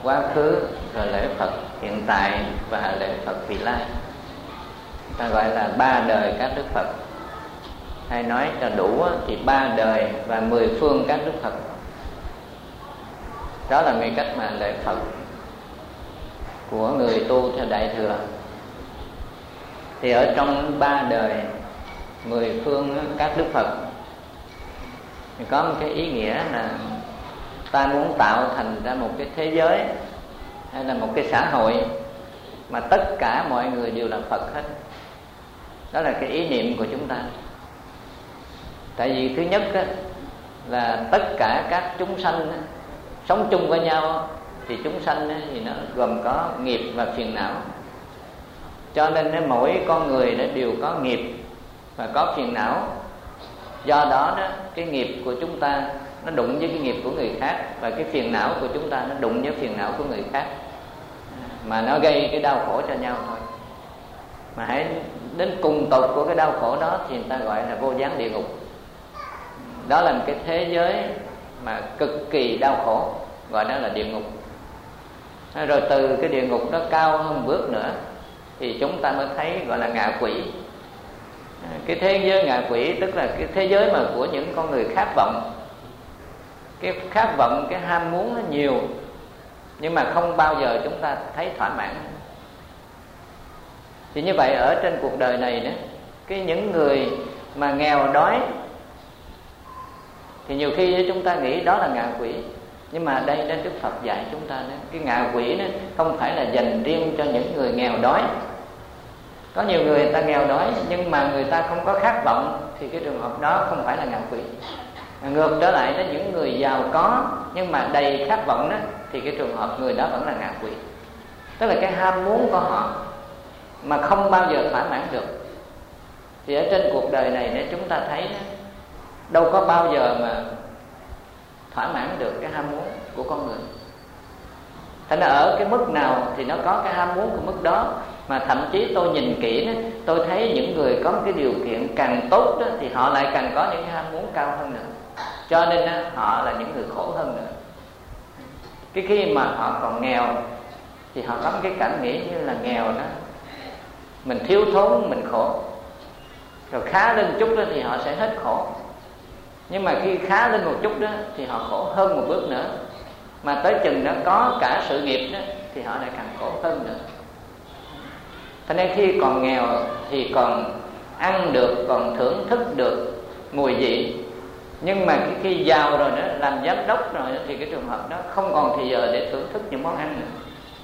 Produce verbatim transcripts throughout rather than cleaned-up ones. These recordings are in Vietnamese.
quá khứ, rồi lễ Phật hiện tại và lễ Phật vị lai. Ta gọi là ba đời các Đức Phật. Hay nói cho đủ thì ba đời và mười phương các Đức Phật. Đó là cái cách mà lễ Phật của người tu theo Đại Thừa. Thì ở trong ba đời mười phương các Đức Phật thì có một cái ý nghĩa là ta muốn tạo thành ra một cái thế giới hay là một cái xã hội mà tất cả mọi người đều là Phật hết. Đó là cái ý niệm của chúng ta. Tại vì thứ nhất á, là tất cả các chúng sanh á, sống chung với nhau thì chúng sanh á, thì nó gồm có nghiệp và phiền não. Cho nên á, mỗi con người nó đều có nghiệp và có phiền não. Do đó, đó cái nghiệp của chúng ta nó đụng với cái nghiệp của người khác, và cái phiền não của chúng ta nó đụng với phiền não của người khác, mà nó gây cái đau khổ cho nhau thôi. Mà hãy đến cùng tột của cái đau khổ đó thì người ta gọi là vô gián địa ngục. Đó là một cái thế giới mà cực kỳ đau khổ, gọi đó là địa ngục. Rồi từ cái địa ngục đó cao hơn một bước nữa thì chúng ta mới thấy gọi là ngạ quỷ. Cái thế giới ngạ quỷ tức là cái thế giới mà của những con người khát vọng. Cái khát vọng, cái ham muốn nó nhiều, nhưng mà không bao giờ chúng ta thấy thỏa mãn. Thì như vậy ở trên cuộc đời này đó, cái những người mà nghèo đói thì nhiều khi chúng ta nghĩ đó là ngạ quỷ. Nhưng mà đây đó Đức Phật dạy chúng ta đó, cái ngạ quỷ đó không phải là dành riêng cho những người nghèo đói. Có nhiều người, người ta nghèo đói nhưng mà người ta không có khát vọng thì cái trường hợp đó không phải là ngạ quỷ. Ngược trở lại đó, những người giàu có nhưng mà đầy khát vọng đó thì cái trường hợp người đó vẫn là ngạ quỷ. Tức là cái ham muốn của họ mà không bao giờ thỏa mãn được. Thì ở trên cuộc đời này để chúng ta thấy đó, đâu có bao giờ mà thỏa mãn được cái ham muốn của con người. Thành ra ở cái mức nào thì nó có cái ham muốn của mức đó. Mà thậm chí tôi nhìn kỹ đó, tôi thấy những người có một cái điều kiện càng tốt đó, thì họ lại càng có những cái ham muốn cao hơn nữa. Cho nên đó, họ là những người khổ hơn nữa. Cái khi mà họ còn nghèo thì họ có một cái cảm nghĩ như là nghèo đó, mình thiếu thốn, mình khổ. Rồi khá lên chút đó thì họ sẽ hết khổ. Nhưng mà khi khá lên một chút đó thì họ khổ hơn một bước nữa. Mà tới chừng nó có cả sự nghiệp đó thì họ lại càng khổ hơn nữa. Cho nên khi còn nghèo thì còn ăn được, còn thưởng thức được mùi vị. Nhưng mà khi giàu rồi đó, làm giám đốc rồi đó, thì cái trường hợp đó không còn thì giờ để thưởng thức những món ăn nữa.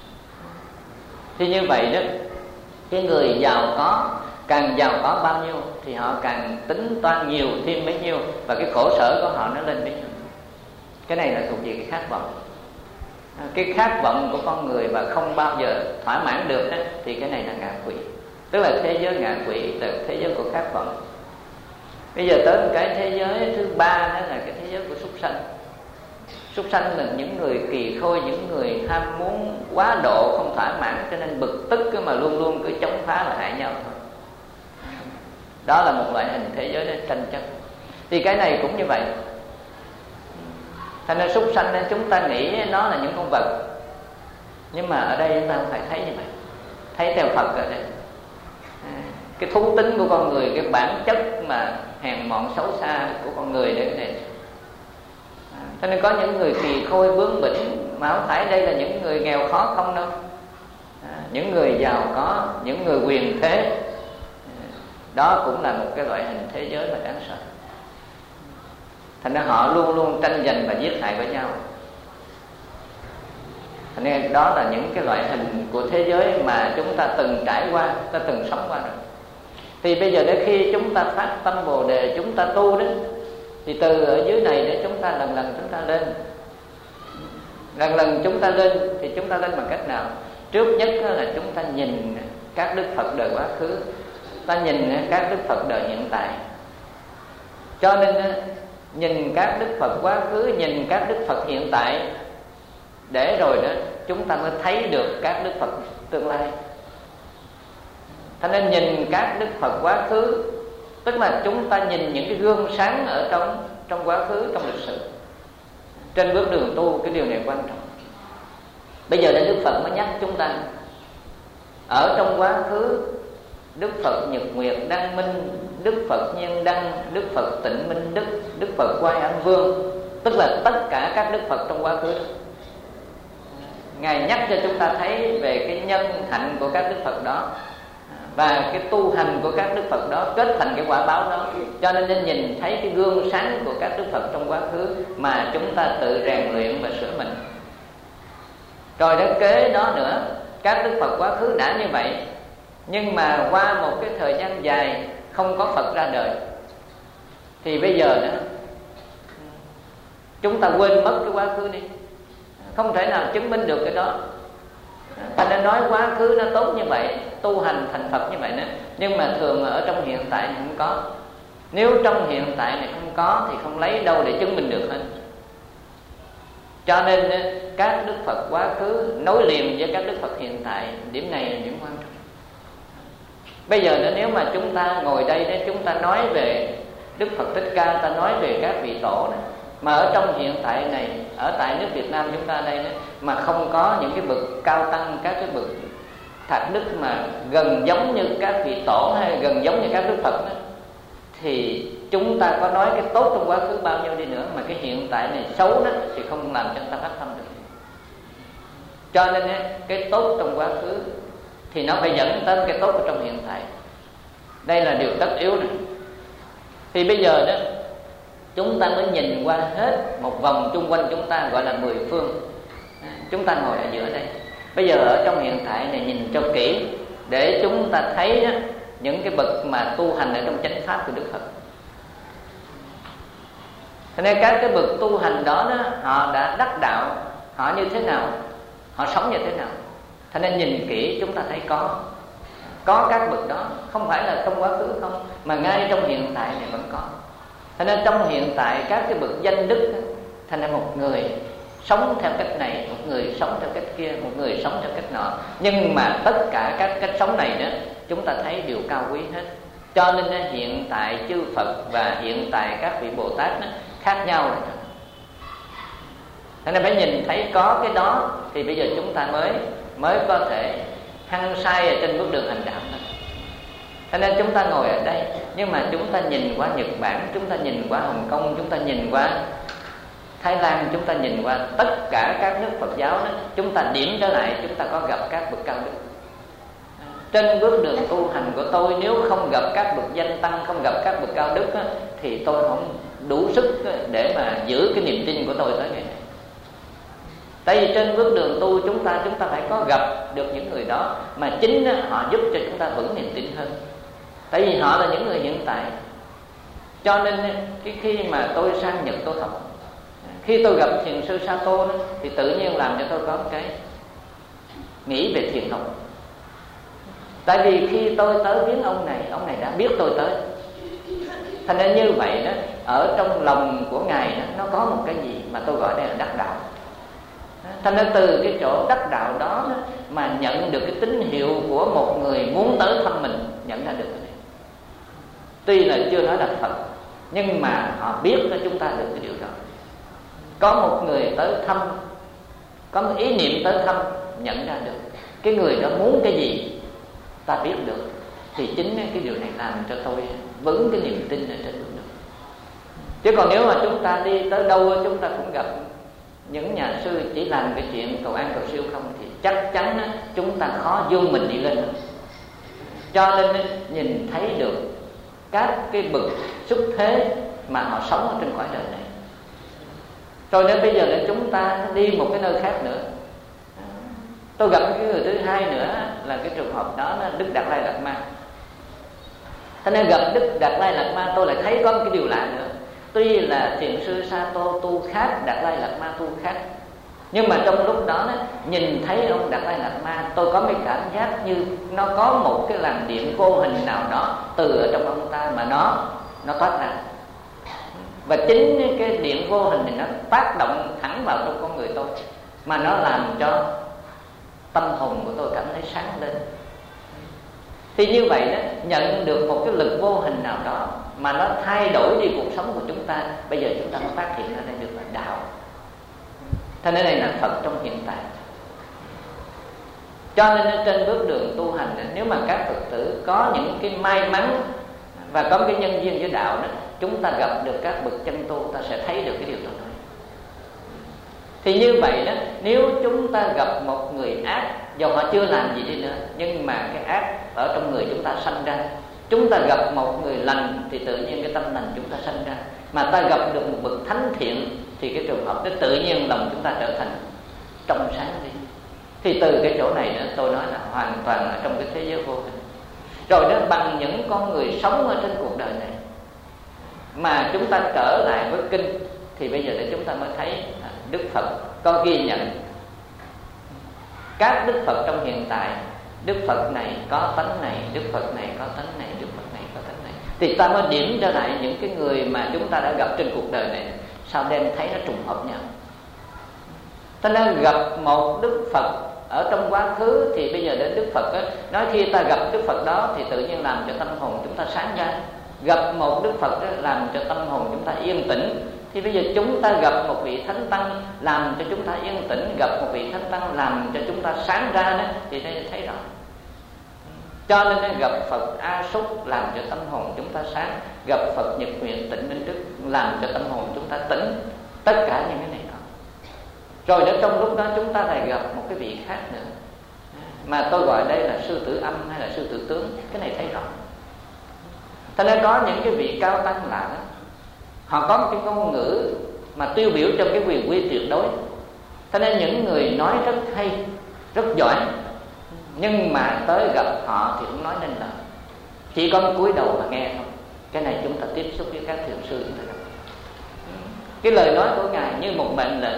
Thì như vậy đó, cái người giàu có, càng giàu có bao nhiêu thì họ càng tính toán nhiều thêm bấy nhiêu, và cái khổ sở của họ nó lên bấy nhiêu. Cái này là thuộc về cái khát vọng. Cái khát vọng của con người mà không bao giờ thỏa mãn được đó, thì cái này là ngạ quỷ. Tức là thế giới ngạ quỷ là thế giới của khát vọng. Bây giờ tới một cái thế giới thứ ba, đó là cái thế giới của súc sanh. Súc sanh là những người kỳ khôi, những người ham muốn quá độ, không thỏa mãn, cho nên bực tức mà luôn luôn cứ chống phá là hại nhau thôi. Đó là một loại hình thế giới để tranh chấp. Thì cái này cũng như vậy. Thành ra súc sanh nên chúng ta nghĩ nó là những con vật. Nhưng mà ở đây chúng ta không phải thấy như vậy. Thấy theo Phật ở đây, cái thú tính của con người, cái bản chất mà hèn mọn xấu xa của con người đấy này. Cho nên có những người kỳ khôi bướng bỉnh, mà không phải đây là những người nghèo khó không đâu. Những người giàu có, những người quyền thế, đó cũng là một cái loại hình thế giới mà đáng sợ. Thành ra họ luôn luôn tranh giành và giết hại với nhau. Thành ra đó là những cái loại hình của thế giới mà chúng ta từng trải qua, ta từng sống qua rồi. Thì bây giờ để khi chúng ta phát tâm Bồ Đề, chúng ta tu đó, thì từ ở dưới này để chúng ta lần lần chúng ta lên. Lần lần chúng ta lên thì chúng ta lên bằng cách nào? Trước nhất là chúng ta nhìn các Đức Phật đời quá khứ, ta nhìn các Đức Phật đời hiện tại. Cho nên nhìn các Đức Phật quá khứ, nhìn các Đức Phật hiện tại, để rồi đó chúng ta mới thấy được các Đức Phật tương lai. Cho nên nhìn các Đức Phật quá khứ tức là chúng ta nhìn những cái gương sáng ở trong trong quá khứ, trong lịch sử. Trên bước đường tu, cái điều này quan trọng. Bây giờ đến Đức Phật mới nhắc chúng ta. Ở trong quá khứ, Đức Phật Nhật Nguyệt Đăng Minh, Đức Phật Nhân Đăng, Đức Phật Tịnh Minh Đức, Đức Phật Quay An Vương, tức là tất cả các Đức Phật trong quá khứ đó. Ngài nhắc cho chúng ta thấy về cái nhân hạnh của các Đức Phật đó, và cái tu hành của các Đức Phật đó kết thành cái quả báo đó. Cho nên nên nhìn thấy cái gương sáng của các Đức Phật trong quá khứ mà chúng ta tự rèn luyện và sửa mình. Rồi đó kế đó nữa, các Đức Phật quá khứ đã như vậy, nhưng mà qua một cái thời gian dài không có Phật ra đời, thì bây giờ nữa chúng ta quên mất cái quá khứ đi, không thể nào chứng minh được cái đó. Ta đã nói quá khứ nó tốt như vậy, tu hành thành Phật như vậy nữa, nhưng mà thường ở trong hiện tại này không có. Nếu trong hiện tại này không có thì không lấy đâu để chứng minh được hết. Cho nên các Đức Phật quá khứ nối liền với các Đức Phật hiện tại, điểm này là điểm quan trọng. Bây giờ nữa, nếu mà chúng ta ngồi đây để chúng ta nói về Đức Phật Thích Ca, ta nói về các vị tổ đó, mà ở trong hiện tại này, ở tại nước Việt Nam chúng ta đây đó, mà không có những cái bậc cao tăng, các cái bậc thạc đức mà gần giống như các vị tổ hay gần giống như các Đức Phật đó, thì chúng ta có nói cái tốt trong quá khứ bao nhiêu đi nữa, mà cái hiện tại này xấu đó thì không làm cho chúng ta phát tâm được. Cho nên cái tốt trong quá khứ thì nó phải dẫn tới cái tốt ở trong hiện tại. Đây là điều tất yếu này. Thì bây giờ đó chúng ta mới nhìn qua hết một vòng chung quanh chúng ta, gọi là mười phương. Chúng ta ngồi ở giữa đây. Bây giờ ở trong hiện tại này nhìn cho kỹ, để chúng ta thấy đó, những cái bậc mà tu hành ở trong chánh pháp của Đức Phật. Cho nên các cái bậc tu hành đó, đó họ đã đắc đạo, họ như thế nào, họ sống như thế nào. Cho nên nhìn kỹ chúng ta thấy có Có các bậc đó, không phải là trong quá khứ không, mà ngay trong hiện tại này vẫn có. Cho nên trong hiện tại các cái bậc danh đức, thành ra một người sống theo cách này, một người sống theo cách kia, một người sống theo cách nọ. Nhưng mà tất cả các cách sống này đó, chúng ta thấy đều cao quý hết. Cho nên hiện tại chư Phật và hiện tại các vị Bồ Tát đó, khác nhau rồi. Cho nên phải nhìn thấy có cái đó thì bây giờ chúng ta mới mới có thể hăng say ở trên bước đường hành đạo. Cho nên chúng ta ngồi ở đây, nhưng mà chúng ta nhìn qua Nhật Bản, chúng ta nhìn qua Hồng Kông, chúng ta nhìn qua Thái Lan, chúng ta nhìn qua tất cả các nước Phật giáo đó, chúng ta điểm trở lại, chúng ta có gặp các bậc cao đức. Trên bước đường tu hành của tôi, nếu không gặp các bậc danh tăng, không gặp các bậc cao đức đó, thì tôi không đủ sức để mà giữ cái niềm tin của tôi tới ngày này. Tại vì trên bước đường tu chúng ta chúng ta phải có gặp được những người đó, mà chính họ giúp cho chúng ta vững niềm tin hơn. Tại vì họ là những người hiện tại. Cho nên cái khi mà tôi sang Nhật tôi học, khi tôi gặp thiền sư Sato đó, thì tự nhiên làm cho tôi có cái nghĩ về thiền học. Tại vì khi tôi tới viếng ông này, ông này đã biết tôi tới. Thành ra như vậy đó, ở trong lòng của Ngài đó, nó có một cái gì mà tôi gọi đây là đắc đạo. Thành ra từ cái chỗ đắc đạo đó, đó mà nhận được cái tín hiệu của một người muốn tới thăm mình, nhận ra được cái này. Tuy là chưa nói là Phật, nhưng mà họ biết cho chúng ta được cái điều đó. Có một người tới thăm, có một ý niệm tới thăm, nhận ra được cái người đó muốn cái gì, ta biết được. Thì chính cái điều này làm cho tôi vững cái niềm tin ở trên đường. Chứ còn nếu mà chúng ta đi tới đâu chúng ta cũng gặp những nhà sư chỉ làm cái chuyện cầu an cầu siêu không, thì chắc chắn chúng ta khó vươn mình đi lên. Cho nên nhìn thấy được các cái bậc xuất thế mà họ sống ở trên cõi đời này. Rồi đến bây giờ là chúng ta đi một cái nơi khác nữa. Tôi gặp cái người thứ hai nữa là cái trường hợp đó là Đức Đạt Lai Lạt Ma. Thế nên gặp Đức Đạt Lai Lạt Ma tôi lại thấy có một cái điều lạ nữa. Tuy là thiền sư Sato tu khác, Đạt Lai Lạt Ma tu khác, nhưng mà trong lúc đó, đó nhìn thấy ông Đạt Lai Lạt Ma, tôi có cái cảm giác như nó có một cái làn điện vô hình nào đó từ ở trong ông ta mà nó nó thoát ra. Và chính cái điện vô hình này nó tác động thẳng vào trong con người tôi, mà nó làm cho tâm hồn của tôi cảm thấy sáng lên. Thì như vậy đó, nhận được một cái lực vô hình nào đó mà nó thay đổi đi cuộc sống của chúng ta. bây giờ chúng ta mới phát hiện ra đây được là đạo. Thế nên đây là Phật trong hiện tại. Cho nên trên bước đường tu hành, nếu mà các Phật tử có những cái may mắn và có cái nhân duyên với đạo đó, chúng ta gặp được các bậc chân tu, ta sẽ thấy được cái điều tôi nói. Thì như vậy đó, nếu chúng ta gặp một người ác, dù họ chưa làm gì đi nữa, nhưng mà cái ác ở trong người chúng ta sanh ra. Chúng ta gặp một người lành thì tự nhiên cái tâm lành chúng ta sanh ra. Mà ta gặp được một bậc thánh thiện thì cái trường hợp đó tự nhiên lòng chúng ta trở thành trong sáng đi. Thì từ cái chỗ này nữa, tôi nói là hoàn toàn ở trong cái thế giới vô hình. Rồi đó, bằng những con người sống ở trên cuộc đời này mà chúng ta trở lại với kinh, thì bây giờ để chúng ta mới thấy Đức Phật có ghi nhận các Đức Phật trong hiện tại. Đức Phật này có tánh này, Đức Phật này có tánh này, Đức Phật này có tánh này. Thì ta mới điểm trở lại những cái người mà chúng ta đã gặp trên cuộc đời này, sao đem thấy nó trùng hợp nhau. Ta nên gặp một Đức Phật ở trong quá khứ, thì bây giờ đến Đức Phật đó, nói khi ta gặp Đức Phật đó thì tự nhiên làm cho tâm hồn chúng ta sáng ra. Gặp một Đức Phật đó, làm cho tâm hồn chúng ta yên tĩnh. Thì bây giờ chúng ta gặp một vị Thánh Tăng làm cho chúng ta yên tĩnh, gặp một vị Thánh Tăng làm cho chúng ta sáng ra đó, thì đây thấy rõ. Cho nên gặp Phật A Súc làm cho tâm hồn chúng ta sáng, gặp Phật Nhật Nguyện Tịnh Minh Đức làm cho tâm hồn chúng ta tĩnh. Tất cả những cái này đó. Rồi đến trong lúc đó chúng ta lại gặp một cái vị khác nữa, mà tôi gọi đây là sư tử âm hay là sư tử tướng. Cái này thấy rõ. Thế nên có những cái vị cao tăng lạ đó, họ có một cái ngôn ngữ mà tiêu biểu trong cái quyền quy tuyệt đối. Thế nên những người nói rất hay, rất giỏi, nhưng mà tới gặp họ thì cũng nói nên lời, chỉ có cúi đầu mà nghe thôi. Cái này chúng ta tiếp xúc với các thiền sư chúng ta gặp. Cái lời nói của Ngài như một mệnh lệnh,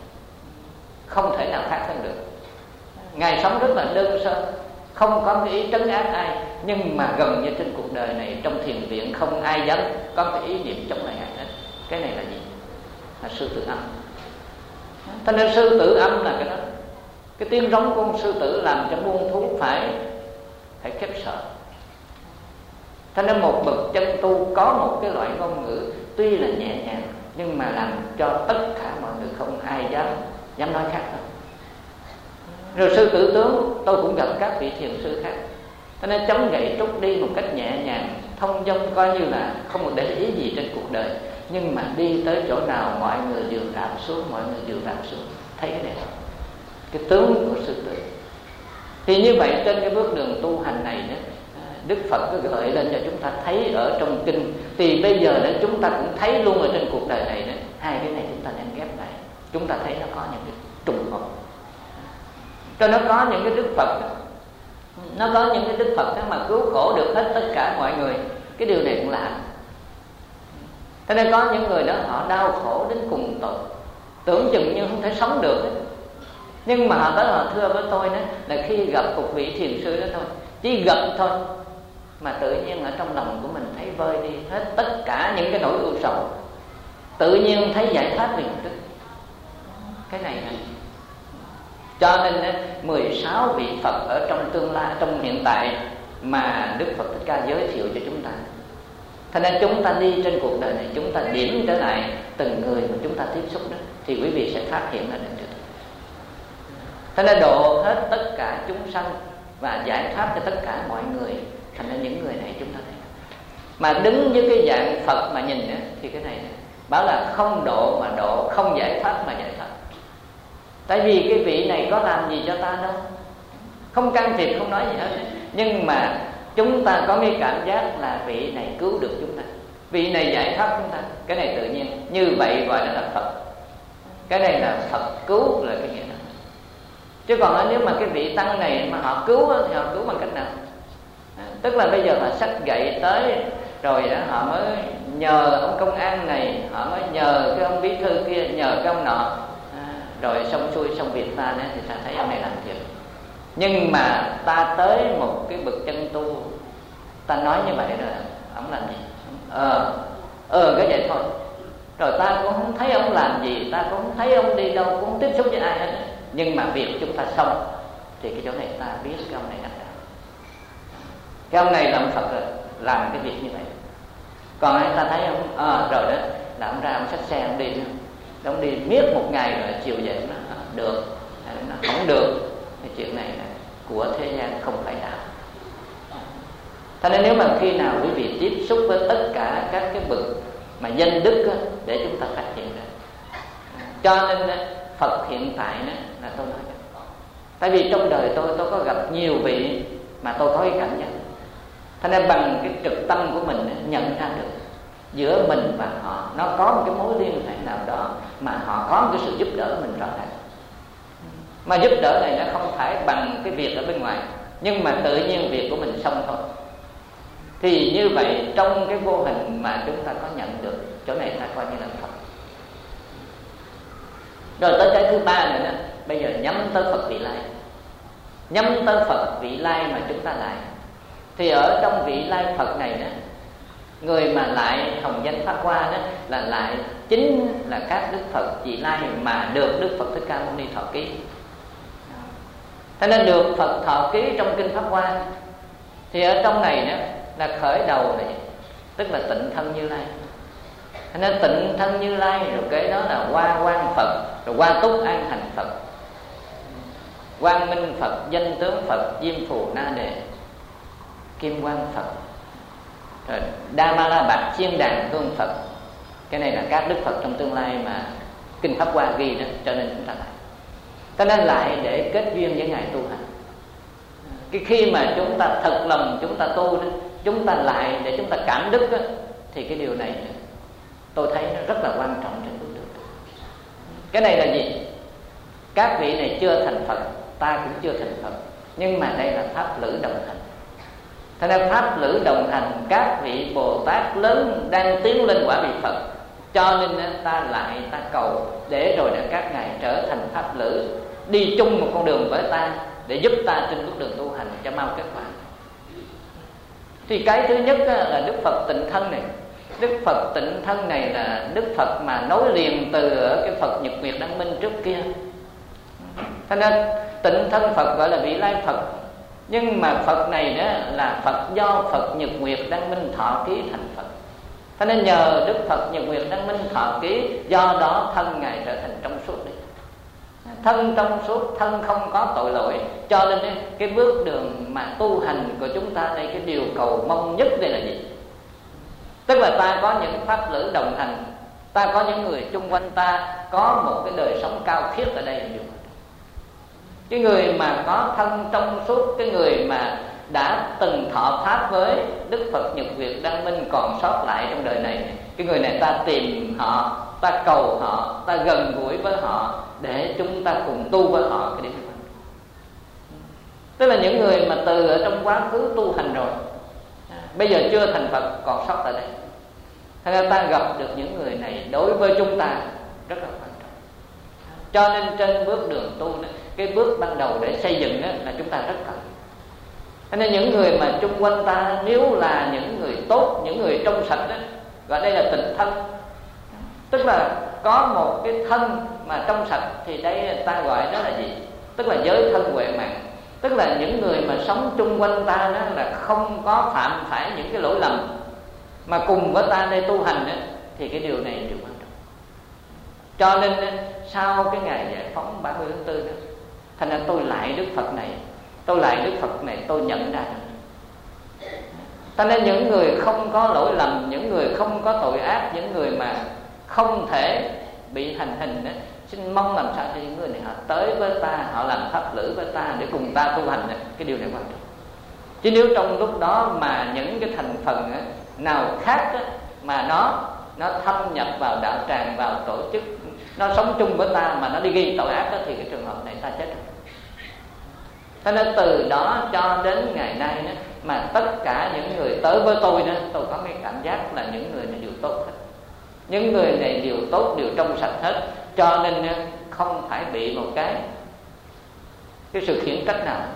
không thể nào khác hơn được. Ngài sống rất là đơn sơ, không có cái ý trấn áp ai, nhưng mà gần như trên cuộc đời này trong thiền viện không ai dám có cái ý niệm chống lại ai hết. Cái này là gì? Là sư tử âm. Thế nên sư tử âm là cái đó. Cái tiếng rống của con sư tử làm cho muôn thú phải phải khiếp sợ. Thế nên một bậc chân tu có một cái loại ngôn ngữ tuy là nhẹ nhàng, nhưng mà làm cho tất cả mọi người không ai dám dám nói khác đâu. Rồi sư tử tướng tôi cũng gặp các vị thiền sư khác, cho nên chống gậy trúc đi một cách nhẹ nhàng, thông dong, coi như là không có để ý gì trên cuộc đời. Nhưng mà đi tới chỗ nào mọi người đều đạp xuống, mọi người đều đạp xuống. Thấy cái này không? Cái tướng của sư tử. Thì như vậy trên cái bước đường tu hành này đó, Đức Phật có gợi lên cho chúng ta thấy ở trong kinh. Thì bây giờ đó chúng ta cũng thấy luôn ở trên cuộc đời này đó, hai cái này chúng ta đem ghép lại, chúng ta thấy nó có những cái trùng hợp. Cho nó có những cái Đức Phật đó, nó có những cái Đức Phật đó mà cứu khổ được hết tất cả mọi người. Cái điều này cũng lạ. Thế nên có những người đó họ đau khổ đến cùng tột, tưởng chừng như không thể sống được ấy. Nhưng mà họ tới họ thưa với tôi đó, là khi gặp một vị thiền sư đó thôi, chỉ gặp thôi mà tự nhiên ở trong lòng của mình thấy vơi đi hết tất cả những cái nỗi ưu sầu, tự nhiên thấy giải thoát liền tức. Cái này này. Cho nên mười sáu vị Phật ở trong tương lai, trong hiện tại mà Đức Phật Thích Ca giới thiệu cho chúng ta. Thế nên chúng ta đi trên cuộc đời này, chúng ta điểm trở lại từng người mà chúng ta tiếp xúc đó, thì quý vị sẽ phát hiện ra được. Thế nên độ hết tất cả chúng sanh và giải thoát cho tất cả mọi người. Thành ra những người này chúng ta thấy. Mà đứng với cái dạng Phật mà nhìn đó, thì cái này bảo là không độ mà độ, không giải thoát mà giải thoát. Tại vì cái vị này có làm gì cho ta đâu, không can thiệp, không nói gì hết. Nhưng mà chúng ta có cái cảm giác là vị này cứu được chúng ta, vị này giải thoát chúng ta. Cái này tự nhiên, như vậy gọi là Phật. Cái này là Phật cứu là cái nghĩa đó. Chứ còn nếu mà cái vị tăng này mà họ cứu thì họ cứu bằng cách nào? Tức là bây giờ họ xách gậy tới, rồi đó họ mới nhờ ông công an này, họ mới nhờ cái ông bí thư kia, nhờ cái ông nọ, à, rồi xong xuôi xong việc ta nữa thì ta thấy ông này làm việc. Nhưng mà ta tới một cái bậc chân tu, ta nói như vậy rồi ông làm gì? Ờ, ờ cái vậy thôi. Rồi ta cũng không thấy ông làm gì, ta cũng không thấy ông đi đâu, cũng không tiếp xúc với ai hết. Nhưng mà việc chúng ta xong thì cái chỗ này ta biết cái ông này làm sao. Cái ông này làm Phật rồi, làm cái việc như vậy. Còn ai ta thấy ông, à, rồi đó là ông ra ông xách xe ông đi, ông đi miết một ngày rồi chiều về nó được, nó không được. Cái chuyện này là của thế gian không phải đạo. Cho nên nếu mà khi nào quý vị tiếp xúc với tất cả các cái bậc mà danh đức á, để chúng ta phát hiện ra. Cho nên Phật hiện tại đó, là tôi nói đó. Tại vì trong đời tôi tôi có gặp nhiều vị mà tôi có cái cảm giác. Cho nên bằng cái trực tâm của mình á, nhận ra được giữa mình và họ nó có một cái mối liên hệ nào đó mà họ có một cái sự giúp đỡ mình rõ ràng. Mà giúp đỡ này nó không phải bằng cái việc ở bên ngoài, nhưng mà tự nhiên việc của mình xong thôi. Thì như vậy trong cái vô hình mà chúng ta có nhận được, chỗ này ta coi như là Phật. Rồi tới cái thứ ba này đó, bây giờ nhắm tới Phật vị lai. Nhắm tới Phật vị lai mà chúng ta lại. Thì ở trong vị lai Phật này đó, người mà lại hồng danh Pháp Hoa đó là lại chính là các Đức Phật vị lai mà được Đức Phật Thích Ca Mâu Ni thọ ký. Thế nên được Phật thọ ký trong kinh Pháp Hoa. Thì ở trong này đó là khởi đầu này, tức là tịnh thân Như Lai. Thế nên tịnh thân Như Lai, rồi cái đó là Hoa Quang Phật, rồi Hoa Túc An Hành Phật, Quang Minh Phật, Danh Tướng Phật, Diêm Phù Na Đề, Kim Quang Phật, rồi Đa Ma La Bạc Chiên Đàn Hương Phật. Cái này là các Đức Phật trong tương lai mà kinh Pháp Hoa ghi đó, cho nên chúng ta lại. Cho nên lại để kết duyên với Ngài tu hành. Cái khi mà chúng ta thật lòng chúng ta tu đó, chúng ta lại để chúng ta cảm đức đó, thì cái điều này tôi thấy nó rất là quan trọng trên bước đường. Cái này là gì? Các vị này chưa thành Phật, ta cũng chưa thành Phật, nhưng mà đây là pháp lữ đồng hành. Thế nên pháp lữ đồng hành, các vị Bồ Tát lớn đang tiến lên quả vị Phật, cho nên ta lại ta cầu để rồi là các ngài trở thành pháp lữ, đi chung một con đường với ta để giúp ta trên bước đường tu hành cho mau kết quả. Thì cái thứ nhất là Đức Phật tịnh thân này. Đức Phật tịnh thân này là Đức Phật mà nối liền từ ở cái Phật Nhật Nguyệt Đăng Minh trước kia. Cho nên tịnh thân Phật gọi là vị lai Phật. Nhưng mà Phật này đó là Phật do Phật Nhật Nguyệt Đăng Minh thọ ký thành Phật. Cho nên nhờ Đức Phật Nhật Nguyệt Đăng Minh thọ ký, do đó thân ngài trở thành trong suốt đi. Thân trong suốt, thân không có tội lỗi. Cho nên cái bước đường mà tu hành của chúng ta đây, cái điều cầu mong nhất đây là gì? Tức là ta có những pháp lữ đồng hành, ta có những người chung quanh ta có một cái đời sống cao khiết ở đây là điều. Cái người mà có thân trong suốt, cái người mà đã từng thọ pháp với Đức Phật Nhật Nguyệt Đăng Minh còn sót lại trong đời này, cái người này ta tìm họ, ta cầu họ, ta gần gũi với họ để chúng ta cùng tu với họ cái điểm này. Tức là những người mà từ ở trong quá khứ tu hành rồi, bây giờ chưa thành Phật còn sót tại đây. Thế nên ta gặp được những người này đối với chúng ta rất là quan trọng. Cho nên trên bước đường tu đó, cái bước ban đầu để xây dựng đó là chúng ta rất cần. Thế nên những người mà chung quanh ta nếu là những người tốt, những người trong sạch đó, gọi đây là tịnh thân. Tức là có một cái thân mà trong sạch, thì đây ta gọi đó là gì? Tức là giới thân huệ mạng. Tức là những người mà sống chung quanh ta đó là không có phạm phải những cái lỗi lầm, mà cùng với ta đây tu hành đó, thì cái điều này là điều quan trọng. Cho nên sau cái ngày giải phóng ba mươi tháng tư đó, thành ra tôi lại Đức Phật này, tôi lại Đức Phật này, tôi nhận ra được. Cho nên những người không có lỗi lầm, những người không có tội ác, những người mà không thể bị hành hình đó, xin mong làm sao cho những người này họ tới với ta, họ làm pháp lữ với ta để cùng ta tu hành đó. Cái điều này quan trọng. Chứ nếu trong lúc đó mà những cái thành phần đó, nào khác đó, mà nó nó thâm nhập vào đạo tràng, vào tổ chức, nó sống chung với ta mà nó đi gây tội ác đó, thì cái trường hợp này ta chết rồi. Cho nên từ đó cho đến ngày nay đó, mà tất cả những người tới với tôi đó, tôi có cái cảm giác là những người này đều tốt hết. Những người này đều tốt, đều trong sạch hết. Cho nên không phải bị một cái cái sự khiển trách nào.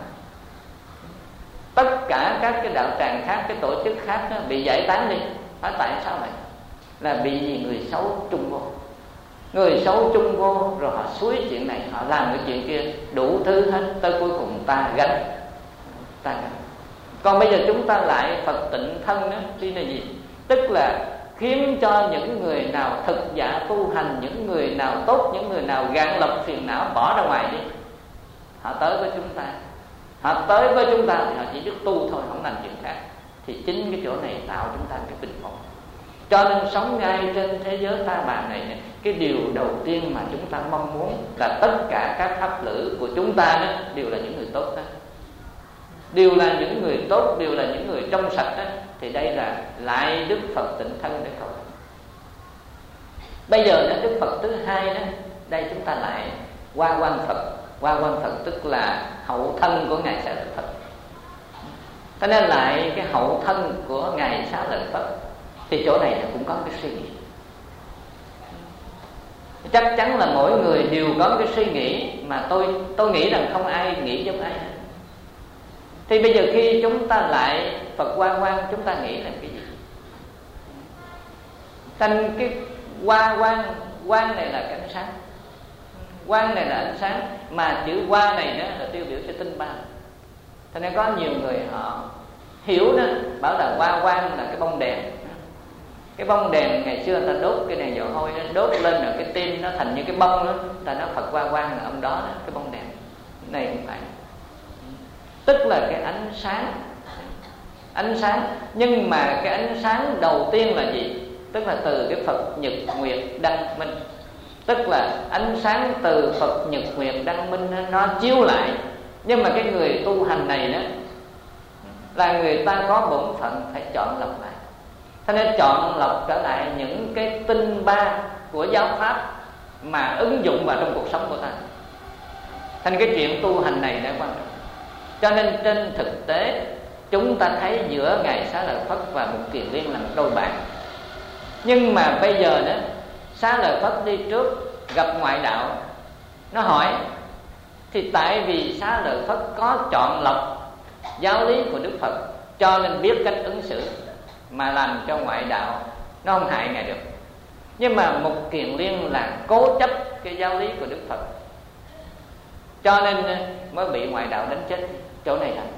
Tất cả các cái đạo tràng khác, cái tổ chức khác đó, bị giải tán đi. Hỏi tại sao vậy? Là bị gì? Người xấu chung vô. Người xấu chung vô, rồi họ xúi chuyện này, họ làm cái chuyện kia, đủ thứ hết, tới cuối cùng ta gánh. Ta gánh. Còn bây giờ chúng ta lại Phật tịnh thân đó, thì là gì? Tức là khiến cho những người nào thực dạ tu hành, những người nào tốt, những người nào gạn lọc phiền não bỏ ra ngoài đi, họ tới với chúng ta. Họ tới với chúng ta thì họ chỉ biết tu thôi, không làm chuyện khác. Thì chính cái chỗ này tạo chúng ta cái bình ổn. Cho nên sống ngay trên thế giới ta bà này, cái điều đầu tiên mà chúng ta mong muốn là tất cả các pháp lữ của chúng ta đó đều là những người tốt đó, đều là những người tốt, đều là những người trong sạch đó. Thì đây là lại Đức Phật tịnh thân để cầu. Bây giờ đó, Đức Phật thứ hai đó, đây chúng ta lại Hoa Quang Phật. Hoa Quang Phật tức là hậu thân của Ngài Xá Lợi Phật. Cho nên lại cái hậu thân của Ngài Xá Lợi Phật, thì chỗ này cũng có cái suy nghĩ. Chắc chắn là mỗi người đều có cái suy nghĩ mà tôi tôi nghĩ rằng không ai nghĩ giống ai. Thì bây giờ khi chúng ta lại Phật Hoa Quang, chúng ta nghĩ là cái gì? Thành cái hoa quang, quang này là cái ánh sáng, quang này là ánh sáng, mà chữ hoa này đó là tiêu biểu cho tinh ba. Cho nên có nhiều người họ hiểu đó, bảo là hoa quang là cái bông đèn. Cái bông đèn ngày xưa ta đốt cái đèn dầu hôi đó, đốt lên rồi cái tim nó thành như cái bông đó, ta nói Phật Hoa Quang là ông đó, đó cái bông đèn. Cái này không phải, tức là cái ánh sáng. Ánh sáng, nhưng mà cái ánh sáng đầu tiên là gì? Tức là từ cái Phật Nhật Nguyệt Đăng Minh. Tức là ánh sáng từ Phật Nhật Nguyệt Đăng Minh nó chiếu lại. Nhưng mà cái người tu hành này đó là người ta có bổn phận phải chọn lọc lại. Cho nên chọn lọc trở lại những cái tinh ba của giáo pháp mà ứng dụng vào trong cuộc sống của ta. Thành cái chuyện tu hành này đã quan trọng. Cho nên trên thực tế chúng ta thấy giữa Ngài Xá Lợi Phất và Mục Kiền Liên là một đôi bạn. Nhưng mà bây giờ đó, Xá Lợi Phất đi trước gặp ngoại đạo, nó hỏi thì tại vì Xá Lợi Phất có chọn lọc giáo lý của Đức Phật, cho nên biết cách ứng xử, mà làm cho ngoại đạo nó không hại Ngài được. Nhưng mà Mục Kiền Liên là cố chấp cái giáo lý của Đức Phật, cho nên mới bị ngoại đạo đánh chết. Chỗ này là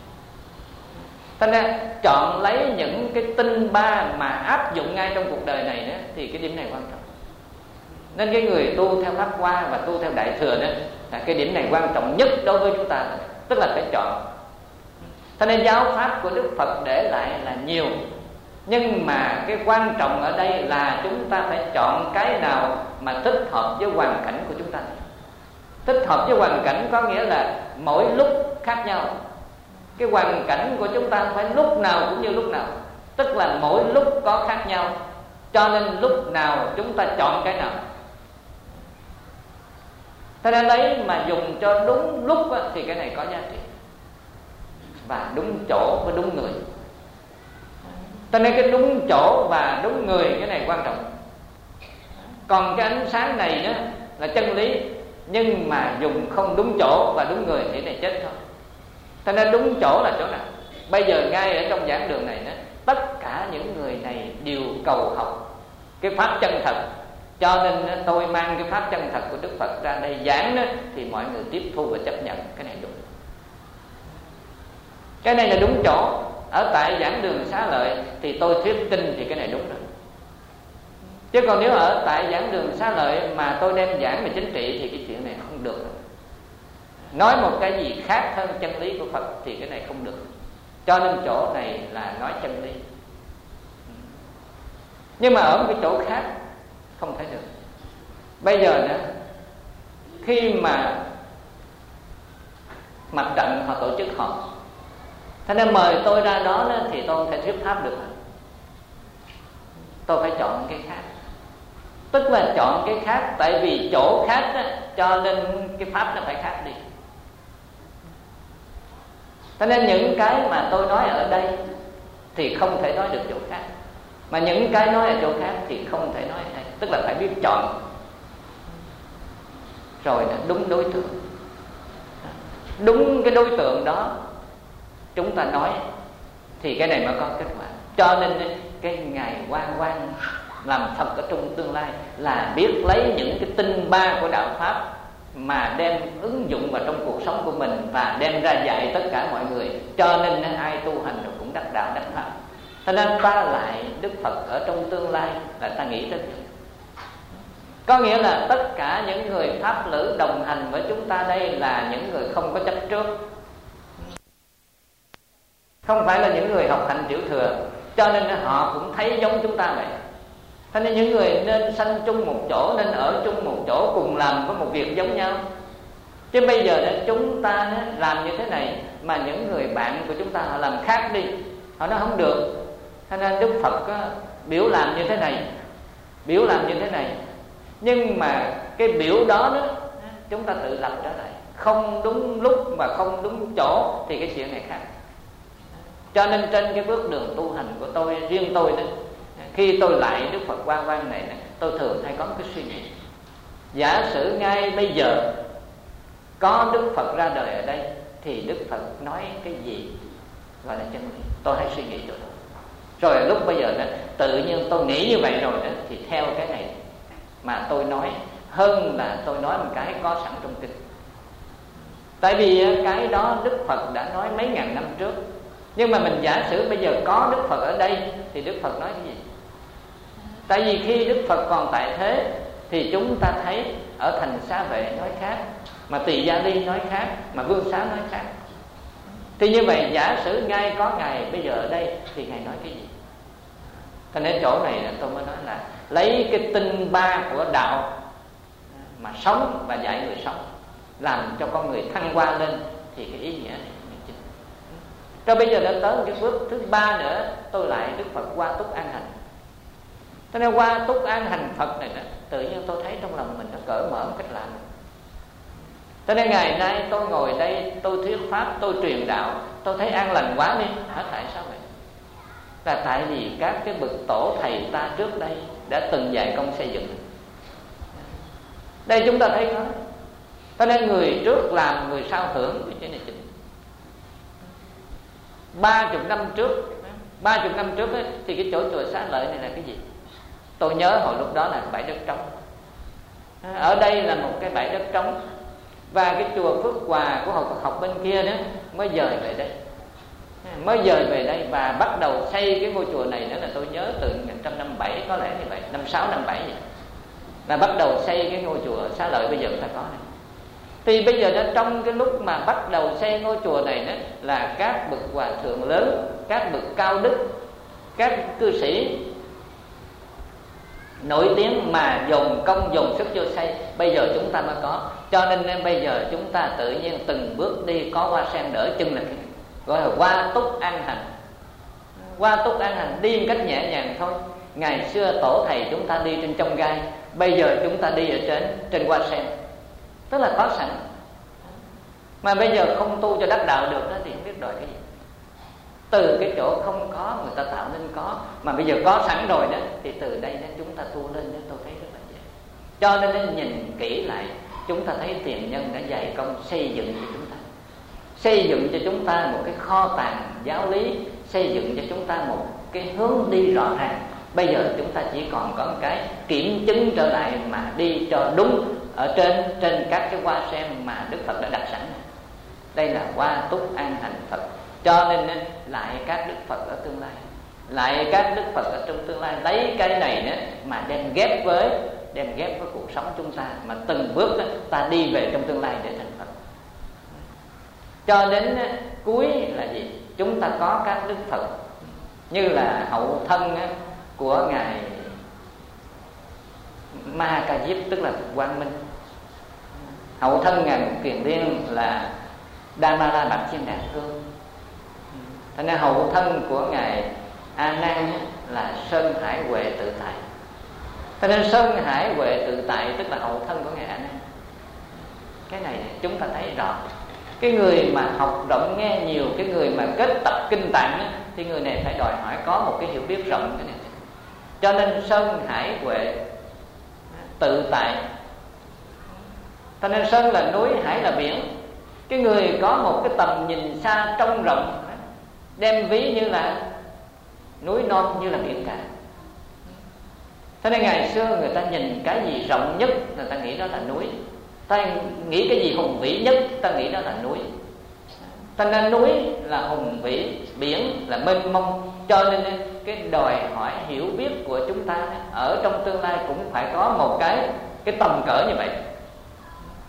thành ra chọn lấy những cái tinh ba mà áp dụng ngay trong cuộc đời này đó, thì cái điểm này quan trọng. Nên cái người tu theo Pháp Hoa và tu theo Đại Thừa đó, là cái điểm này quan trọng nhất đối với chúng ta, tức là phải chọn. Cho nên giáo pháp của Đức Phật để lại là nhiều, nhưng mà cái quan trọng ở đây là chúng ta phải chọn cái nào mà thích hợp với hoàn cảnh của chúng ta. Thích hợp với hoàn cảnh có nghĩa là mỗi lúc khác nhau. Cái hoàn cảnh của chúng ta phải lúc nào cũng như lúc nào, tức là mỗi lúc có khác nhau, cho nên lúc nào chúng ta chọn cái nào. Thế nên đấy mà dùng cho đúng lúc á, thì cái này có giá trị, và đúng chỗ với đúng người. Cho nên cái đúng chỗ và đúng người cái này quan trọng. Còn cái ánh sáng này đó là chân lý, nhưng mà dùng không đúng chỗ và đúng người thì này chết thôi. Cho nên đúng chỗ là chỗ nào? Bây giờ ngay ở trong giảng đường này đó, tất cả những người này đều cầu học cái pháp chân thật, cho nên tôi mang cái pháp chân thật của Đức Phật ra đây giảng đó, thì mọi người tiếp thu và chấp nhận. Cái này đúng, cái này là đúng chỗ. Ở tại giảng đường Xá Lợi thì tôi thuyết kinh thì cái này đúng rồi. Chứ còn nếu ở tại giảng đường Xá Lợi mà tôi đem giảng về chính trị thì cái chuyện này không được. Nói một cái gì khác hơn chân lý của Phật thì cái này không được. Cho nên chỗ này là nói chân lý, nhưng mà ở một cái chỗ khác không thể được. Bây giờ nữa, khi mà mặt trận họ tổ chức họp, thế nên mời tôi ra đó, đó thì tôi không thể thuyết pháp được. Tôi phải chọn cái khác. Tức là chọn cái khác, tại vì chỗ khác đó, cho nên cái pháp nó phải khác đi. Cho nên những cái mà tôi nói ở đây thì không thể nói được chỗ khác, mà những cái nói ở chỗ khác thì không thể nói ở đây. Tức là phải biết chọn rồi là đúng đối tượng, đúng cái đối tượng đó chúng ta nói thì cái này mới có kết quả. Cho nên cái Ngài Hoa Quang làm Phật ở trong tương lai là biết lấy những cái tinh ba của đạo pháp mà đem ứng dụng vào trong cuộc sống của mình và đem ra dạy tất cả mọi người, cho nên ai tu hành rồi cũng đắc đạo đắc pháp. Cho nên ta lại Đức Phật ở trong tương lai là ta nghĩ tới, có nghĩa là tất cả những người pháp lữ đồng hành với chúng ta đây là những người không có chấp trước, không phải là những người học hành tiểu thừa, cho nên họ cũng thấy giống chúng ta vậy. Cho nên những người nên sanh chung một chỗ, nên ở chung một chỗ, cùng làm có một việc giống nhau. Chứ bây giờ chúng ta làm như thế này mà những người bạn của chúng ta họ làm khác đi, họ nói không được. Cho nên Đức Phật biểu làm như thế này, biểu làm như thế này, nhưng mà cái biểu đó đó chúng ta tự lập trở lại, không đúng lúc mà không đúng chỗ thì cái chuyện này khác. Cho nên trên cái bước đường tu hành của tôi, riêng tôi đó, khi tôi lại Đức Phật Hoa Quang này, này tôi thường hay có một cái suy nghĩ: giả sử ngay bây giờ có Đức Phật ra đời ở đây thì Đức Phật nói cái gì gọi là chân lý? Tôi hay suy nghĩ chỗ đó. Rồi lúc bây giờ đó tự nhiên tôi nghĩ như vậy rồi đó, thì theo cái này mà tôi nói hơn là tôi nói một cái có sẵn trong kinh. Tại vì cái đó Đức Phật đã nói mấy ngàn năm trước. Nhưng mà mình giả sử bây giờ có Đức Phật ở đây thì Đức Phật nói cái gì? Tại vì khi Đức Phật còn tại thế thì chúng ta thấy ở Thành Xá Vệ nói khác, mà Tỳ Gia Ly nói khác, mà Vương Xá nói khác. Thì như vậy giả sử ngay có Ngài bây giờ ở đây thì Ngài nói cái gì? Cho nên chỗ này là tôi mới nói là lấy cái tinh ba của đạo mà sống và dạy người sống, làm cho con người thăng hoa lên, thì cái ý nghĩa này là chính. Rồi bây giờ đã tới cái bước thứ ba nữa, tôi lại Đức Phật Hoa Túc An Hành. Cho nên Hoa Túc An Hành Phật này đó, tự nhiên tôi thấy trong lòng mình nó cởi mở một cách lạ. Cho nên ngày nay tôi ngồi đây, tôi thuyết pháp, tôi truyền đạo, tôi thấy an lành quá đi. Hả, tại sao vậy? Là tại vì các cái bậc tổ thầy ta trước đây đã từng dạy công xây dựng. Đây chúng ta thấy có. Cho nên người trước làm, người sau hưởng, cái chuyện này chính. Ba chục năm trước, ba chục năm trước ấy, thì cái chỗ chùa Xá Lợi này là cái gì? Tôi nhớ hồi lúc đó là bãi đất trống. Ở đây là một cái bãi đất trống, và cái chùa Phước Hòa của Hội Phật học bên kia đó mới dời về đây, mới dời về đây và bắt đầu xây cái ngôi chùa này nữa là tôi nhớ từ một nghìn năm bảy, có lẽ như vậy, năm sáu năm bảy vậy, là bắt đầu xây cái ngôi chùa Xá Lợi bây giờ ta có này. Thì bây giờ đó, trong cái lúc mà bắt đầu xây ngôi chùa này đó, là các bậc hòa thượng lớn, các bậc cao đức, các cư sĩ nổi tiếng mà dồn công dồn sức vô xây, bây giờ chúng ta mới có. Cho nên, nên bây giờ chúng ta tự nhiên từng bước đi có hoa sen đỡ chân là cái gọi là Hoa Túc An Hành. Hoa Túc An Hành đi một cách nhẹ nhàng thôi. Ngày xưa tổ thầy chúng ta đi trên chông gai, bây giờ chúng ta đi ở trên trên hoa sen, tức là có sẵn. Mà bây giờ không tu cho đắc đạo được đó thì không biết đòi cái gì. Từ cái chỗ không có người ta tạo nên có, mà bây giờ có sẵn rồi đó, thì từ đây đến chúng ta tu lên đó, tôi thấy rất là dễ. Cho nên nên nhìn kỹ lại, chúng ta thấy tiền nhân đã dày công xây dựng cho chúng ta, xây dựng cho chúng ta một cái kho tàng giáo lý, xây dựng cho chúng ta một cái hướng đi rõ ràng. Bây giờ chúng ta chỉ còn có một cái kiểm chứng trở lại mà đi cho đúng ở trên trên các cái hoa sen mà Đức Phật đã đặt sẵn. Đây là Hoa Túc An Hành Phật. Cho nên lại các Đức Phật ở tương lai, lại các Đức Phật ở trong tương lai, lấy cái này nữa mà đem ghép với đem ghép với cuộc sống chúng ta, mà từng bước đó, ta đi về trong tương lai để thành Phật. Cho đến cuối là gì? Chúng ta có các Đức Phật như là hậu thân của Ngài Ma Ca Diếp, tức là Quang Minh. Hậu thân Ngài Kiền Liên là Damara Bạc Chiên Đạt Hương. Thế nên hậu thân của Ngài A Nan là Sơn Hải Huệ Tự Tại. Thế nên Sơn Hải Huệ Tự Tại tức là hậu thân của Ngài A Nan. Cái này chúng ta thấy rõ. Cái người mà học rộng nghe nhiều, cái người mà kết tập kinh tạng á, thì người này phải đòi hỏi có một cái hiểu biết rộng cái này. Cho nên Sơn Hải Huệ Tự Tại. Cho nên Sơn là núi, Hải là biển. Cái người có một cái tầm nhìn xa trông rộng, đem ví như là núi non, như là biển cả. Thế nên ngày xưa người ta nhìn cái gì rộng nhất, người ta nghĩ đó là núi. Ta nghĩ cái gì hùng vĩ nhất, ta nghĩ đó là núi. Cho nên núi là hùng vĩ, biển là mênh mông. Cho nên cái đòi hỏi hiểu biết của chúng ta ở trong tương lai cũng phải có một cái cái tầm cỡ như vậy.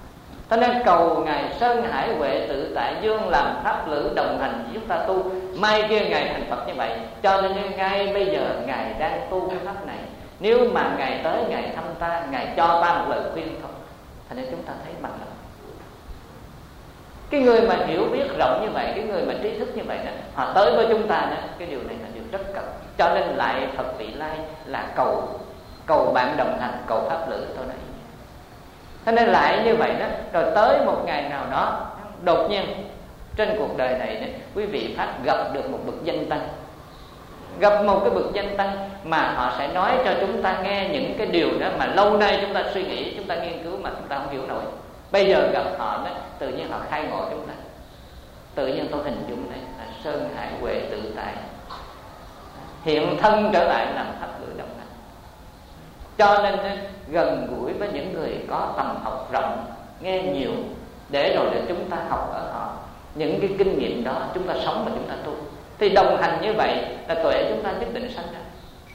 Cho nên cầu Ngài Sơn Hải Huệ Tự Tại Dương làm pháp lữ đồng hành với chúng ta tu. Mai kia Ngài thành Phật như vậy. Cho nên ngay bây giờ Ngài đang tu cái pháp này. Nếu mà Ngài tới, Ngài thăm ta, Ngài cho ta một lời khuyên thôi. Thành nên chúng ta thấy bằng lòng. Cái người mà hiểu biết rộng như vậy, cái người mà trí thức như vậy đó, họ tới với chúng ta đó, cái điều này là điều rất cần. Cho nên lại Phật Vị Lai là cầu cầu bạn đồng hành, cầu pháp lữ thôi đấy. Cho nên lại như vậy đó, rồi tới một ngày nào đó đột nhiên trên cuộc đời này đó, quý vị phát gặp được một bậc danh tăng, gặp một cái bậc danh tăng mà họ sẽ nói cho chúng ta nghe những cái điều đó mà lâu nay chúng ta suy nghĩ, chúng ta nghiên cứu mà chúng ta không hiểu nổi. Bây giờ gặp họ đó, tự nhiên họ khai ngộ chúng ta. Tự nhiên tôi hình dung này là Sơn Hải Huệ Tự Tại hiện thân trở lại làm pháp lữ đồng hành. Cho nên gần gũi với những người có tầm học rộng, nghe nhiều, để rồi để chúng ta học ở họ những cái kinh nghiệm đó, chúng ta sống và chúng ta tu. Thì đồng hành như vậy là tuệ chúng ta nhất định sanh ra.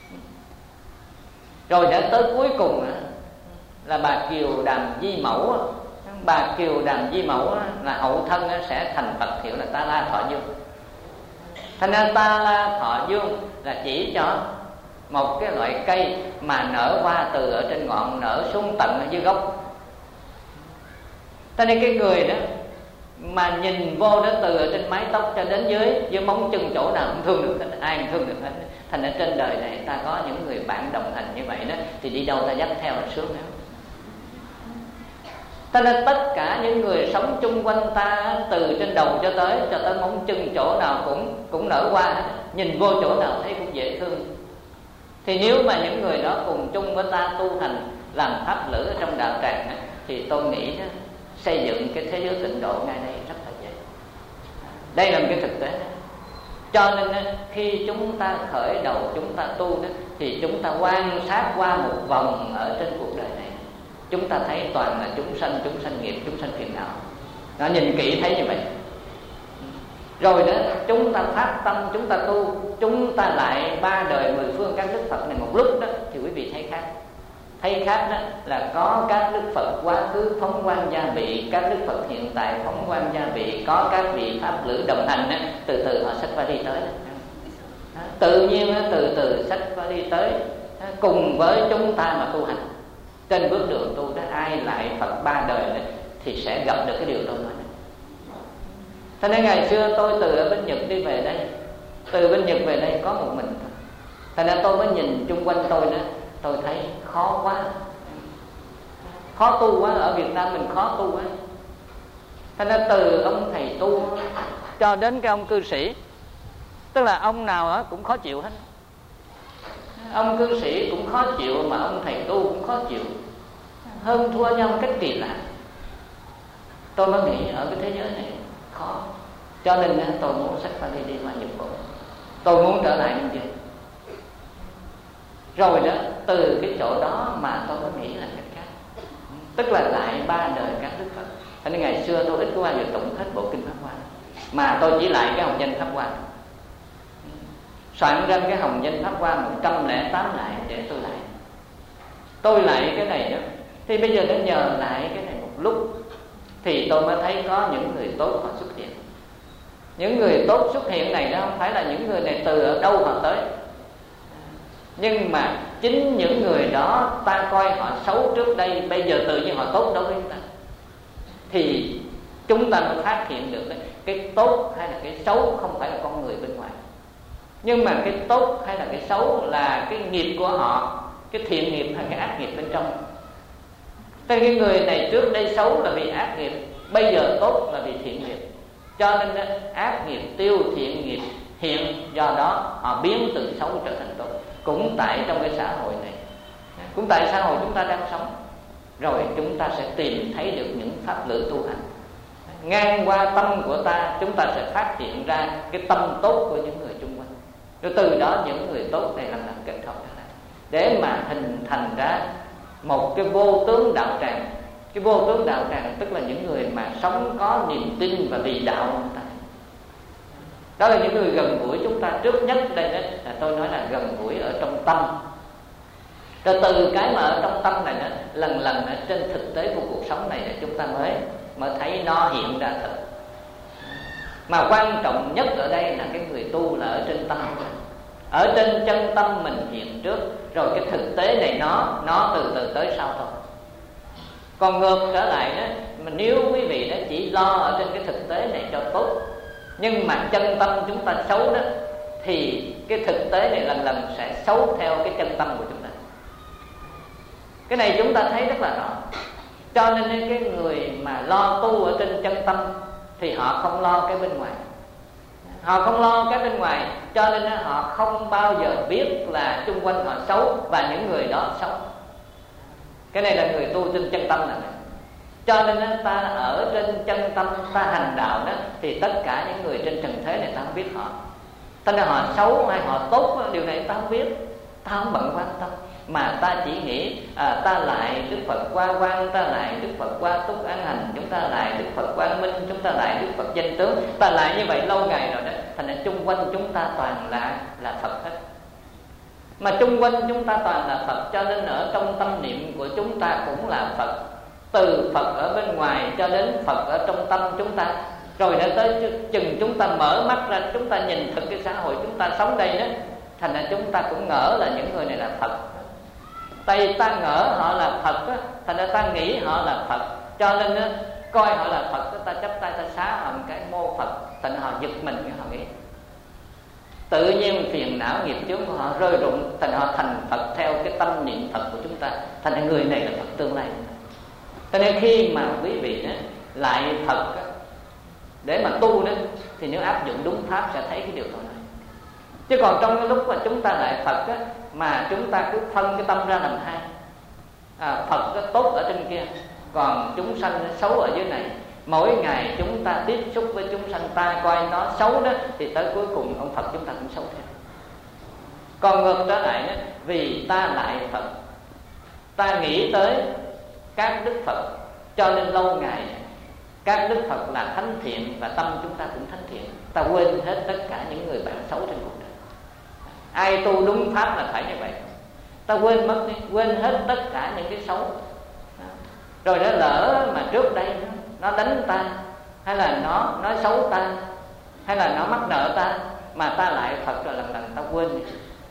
Rồi để tới cuối cùng là bà Kiều Đàm Di Mẫu. Bà Kiều Đàm Di Mẫu là hậu thân sẽ thành Phật, hiệu là Ta La Thọ Dương. Thành ra Ta La Thọ Dương là chỉ cho một cái loại cây mà nở hoa từ ở trên ngọn nở xuống tận ở dưới gốc. Cho nên cái người đó mà nhìn vô đó, từ ở trên mái tóc cho đến dưới dưới móng chân chỗ nào cũng thương được hết, ai cũng thương được hết. Thành ra trên đời này ta có những người bạn đồng hành như vậy đó, thì đi đâu ta dắt theo là sướng lắm. Cho nên tất cả những người sống chung quanh ta, từ trên đầu cho tới cho tới móng chân chỗ nào cũng cũng nở hoa, nhìn vô chỗ nào thấy cũng dễ thương. Thì nếu mà những người đó cùng chung với ta tu hành làm pháp lữ ở trong đạo tràng, thì tôi nghĩ đó, xây dựng cái thế giới tịnh độ ngay đây rất là dễ. Đây là một cái thực tế. Cho nên khi chúng ta khởi đầu chúng ta tu đó, thì chúng ta quan sát qua một vòng ở trên cuộc đời này, chúng ta thấy toàn là chúng sanh, chúng sanh nghiệp, chúng sanh phiền não. Nó nhìn kỹ thấy như vậy. Rồi đó chúng ta phát tâm, chúng ta tu, chúng ta lại ba đời mười phương các đức Phật này một lúc đó, thì quý vị thấy khác. Thấy khác đó là có các đức Phật quá khứ phóng quang gia vị, các đức Phật hiện tại phóng quang gia vị, có các vị pháp lữ đồng hành đó, từ từ họ xách vali tới đó. Tự nhiên đó, từ từ xách vali tới cùng với chúng ta mà tu hành. Trên bước đường tu đó, ai lại Phật ba đời đó, thì sẽ gặp được cái điều tôi nói. Cho nên ngày xưa tôi từ ở bên Nhật đi về đây, từ bên Nhật về đây có một mình. Thành ra tôi mới nhìn chung quanh tôi đó, tôi thấy khó quá, khó tu quá. Ở Việt Nam mình khó tu quá. Thành ra từ ông thầy tu cho đến cái ông cư sĩ, tức là ông nào cũng khó chịu hết. Ông cư sĩ cũng khó chịu, mà ông thầy tu cũng khó chịu, hơn thua nhau một cách kỳ lạ. Tôi mới nghĩ ở cái thế giới này khó. Cho nên tôi muốn xách vali đi qua Nhật Bản, tôi muốn trở lại Nhân Dân. Rồi đó, từ cái chỗ đó mà tôi mới nghĩ là cách khác, tức là lại ba đời các đức Phật. Cho nên ngày xưa tôi ít có bao giờ tụng hết bộ kinh Pháp Hoa, mà tôi chỉ lại cái hồng danh Pháp Hoa, soạn ra cái hồng danh Pháp Hoa một trăm lẻ tám lại để tôi lại. Tôi lại cái này đó, thì bây giờ nó nhờ lại cái này một lúc, thì tôi mới thấy có những người tốt họ xuất hiện. Những người tốt xuất hiện này đó không phải là những người này từ ở đâu họ tới, nhưng mà chính những người đó ta coi họ xấu trước đây, bây giờ tự nhiên họ tốt đối với chúng ta, thì chúng ta mới phát hiện được đấy, cái tốt hay là cái xấu không phải là con người bên ngoài, nhưng mà cái tốt hay là cái xấu là cái nghiệp của họ, cái thiện nghiệp hay cái ác nghiệp bên trong. Thế cái người này trước đây xấu là vì ác nghiệp, bây giờ tốt là vì thiện nghiệp. Cho nên ác nghiệp tiêu, thiện nghiệp hiện, do đó họ biến từ xấu trở thành tốt. Cũng tại trong cái xã hội này, cũng tại xã hội chúng ta đang sống, rồi chúng ta sẽ tìm thấy được những pháp lữ tu hành. Ngang qua tâm của ta, chúng ta sẽ phát hiện ra cái tâm tốt của những người chung quanh. Rồi từ đó những người tốt này làm làm kết hợp lại, để mà hình thành ra một cái vô tướng đạo tràng. Cái vô tướng đạo tràng tức là những người mà sống có niềm tin và vì đạo của ta. Đó là những người gần gũi chúng ta. Trước nhất đây đó, là tôi nói là gần gũi ở trong tâm. Rồi từ cái mà ở trong tâm này đó, lần lần ở trên thực tế của cuộc sống này để chúng ta mới mới thấy nó hiện ra thật. Mà quan trọng nhất ở đây là cái người tu là ở trên tâm, ở trên chân tâm mình hiện trước, rồi cái thực tế này nó nó từ từ tới sau thôi. Còn ngược trở lại đó, mà nếu quý vị đó chỉ lo ở trên cái thực tế này cho tốt, nhưng mà chân tâm chúng ta xấu đó, thì cái thực tế này lần lần sẽ xấu theo cái chân tâm của chúng ta. Cái này chúng ta thấy rất là rõ. Cho nên cái người mà lo tu ở trên chân tâm thì họ không lo cái bên ngoài. Họ không lo cái bên ngoài, cho nên họ không bao giờ biết là xung quanh họ xấu và những người đó xấu. Cái này là người tu trên chân tâm này. Cho nên ta ở trên chân tâm, ta hành đạo đó, thì tất cả những người trên trần thế này ta không biết họ. Thành ra họ xấu hay họ tốt, điều này ta không biết, ta không bận quan tâm. Mà ta chỉ nghĩ à, ta lại Đức Phật Qua Quang, ta lại Đức Phật Qua Túc An Hành, chúng ta lại Đức Phật Quang Minh, chúng ta lại Đức Phật Danh Tướng. Ta lại như vậy lâu ngày rồi đó. Thành ra chung quanh chúng ta toàn là là Phật hết. Mà chung quanh chúng ta toàn là Phật, cho nên ở trong tâm niệm của chúng ta cũng là Phật. Từ Phật ở bên ngoài cho đến Phật ở trong tâm chúng ta. Rồi đã tới chừng chúng ta mở mắt ra, chúng ta nhìn thực cái xã hội chúng ta sống đây đó, thành ra chúng ta cũng ngỡ là những người này là Phật. Tại vì ta ngỡ họ là Phật á, thành ra ta nghĩ họ là Phật, cho nên á, coi họ là Phật, ta chắp tay ta xá họ một cái mô Phật, thành ra họ giật mình cái họ nghĩ. Tự nhiên phiền não nghiệp chướng của họ rơi rụng, thành họ thành Phật theo cái tâm niệm Phật của chúng ta. Thành ra người này là Phật tương lai. Cho nên khi mà quý vị đó, lại Phật đó, để mà tu đó, thì nếu áp dụng đúng pháp sẽ thấy cái điều đó. Chứ còn trong cái lúc mà chúng ta lại Phật đó, mà chúng ta cứ phân cái tâm ra làm hai, à, Phật nó tốt ở trên kia, còn chúng sanh nó xấu ở dưới này. Mỗi ngày chúng ta tiếp xúc với chúng sanh, ta coi nó xấu đó, thì tới cuối cùng ông Phật chúng ta cũng xấu theo. Còn ngược trở lại đó, vì ta lại Phật, ta nghĩ tới các Đức Phật, cho nên lâu ngày các Đức Phật là thánh thiện và tâm chúng ta cũng thánh thiện. Ta quên hết tất cả những người bạn xấu trên cuộc đời. Ai tu đúng pháp là phải như vậy. Ta quên mất đi, quên hết tất cả những cái xấu. Rồi nó lỡ mà trước đây nó đánh ta, hay là nó nói xấu ta, hay là nó mắc nợ ta, mà ta lại Phật rồi lần lần ta quên đi.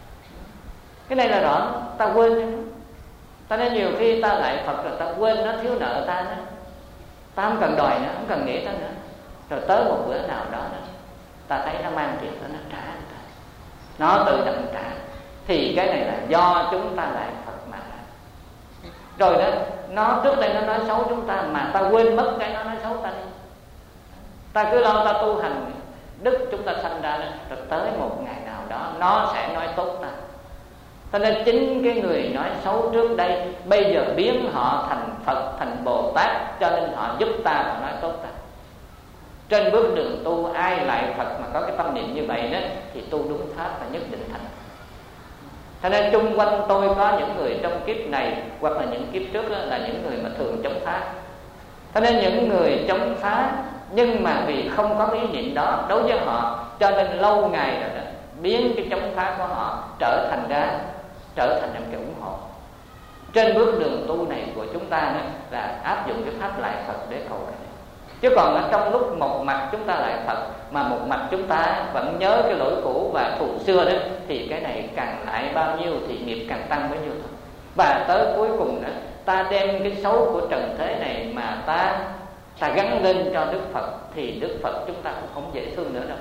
Cái này là rõ, ta quên đi. Ta nói nhiều khi ta lại Phật rồi ta quên nó thiếu nợ ta nữa. Ta không cần đòi nữa, không cần nghĩ ta nữa. Rồi tới một bữa nào đó nữa, ta thấy nó mang tiền nó trả người ta, nó tự động trả. Thì cái này là do chúng ta lại Phật mà làm. Rồi đó, nó trước đây nó nói xấu chúng ta, mà ta quên mất cái nó nói xấu ta đi. Ta cứ lo ta tu hành đức chúng ta sanh ra đó, rồi tới một ngày nào đó nó sẽ nói tốt ta. Cho nên chính cái người nói xấu trước đây bây giờ biến họ thành Phật, thành Bồ Tát, cho nên họ giúp ta và nói tốt ta. Trên bước đường tu, ai lại Phật mà có cái tâm niệm như vậy đó, thì tu đúng pháp và nhất định thành. Cho nên chung quanh tôi có những người trong kiếp này hoặc là những kiếp trước đó, là những người mà thường chống phá. Cho nên những người chống phá, nhưng mà vì không có ý niệm đó đối với họ, cho nên lâu ngày rồi đó, biến cái chống phá của họ trở thành ra trở thành những cái ủng hộ. Trên bước đường tu này của chúng ta đó, là áp dụng cái pháp lại Phật để cầu này. Chứ còn ở trong lúc một mặt chúng ta lại Phật, mà một mặt chúng ta vẫn nhớ cái lỗi cũ và thù xưa đó, thì cái này càng lại bao nhiêu thì nghiệp càng tăng bấy nhiêu thôi. Và tới cuối cùng đó, ta đem cái xấu của trần thế này mà ta ta gắn lên cho Đức Phật, thì Đức Phật chúng ta cũng không dễ thương nữa đâu.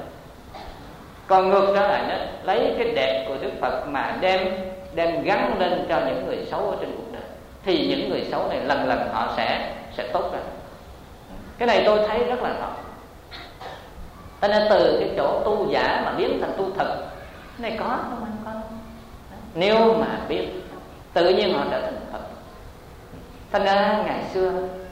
Còn ngược trở lại đó, lấy cái đẹp của Đức Phật mà đem đem gắn lên cho những người xấu ở trên cuộc đời, thì những người xấu này lần lần họ sẽ sẽ tốt ra. Cái này tôi thấy rất là rõ. Cho nên từ cái chỗ tu giả mà biến thành tu thực, cái này có không anh có? Nếu mà biết, tự nhiên họ trở thành Phật. Thành ra ngày xưa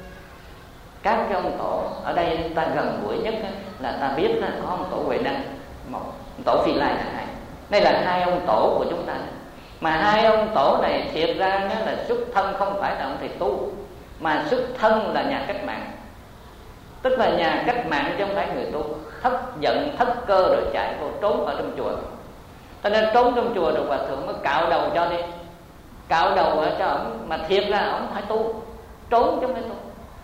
các cái ông tổ ở đây ta gần gũi nhất là ta biết có ông tổ Huệ Năng, một ông tổ Phi Lai là hai. Đây là hai ông tổ của chúng ta. Mà hai ông tổ này thiệt ra là xuất thân không phải là ông thầy tu, mà xuất thân là nhà cách mạng. Tức là nhà cách mạng chứ không phải người tu. Thất giận, thất cơ rồi chạy vô trốn ở trong chùa. Cho nên trốn trong chùa rồi hòa thượng mới cạo đầu cho đi, cạo đầu ở cho ổng. Mà thiệt ra ổng phải tu, trốn chứ không phải tu.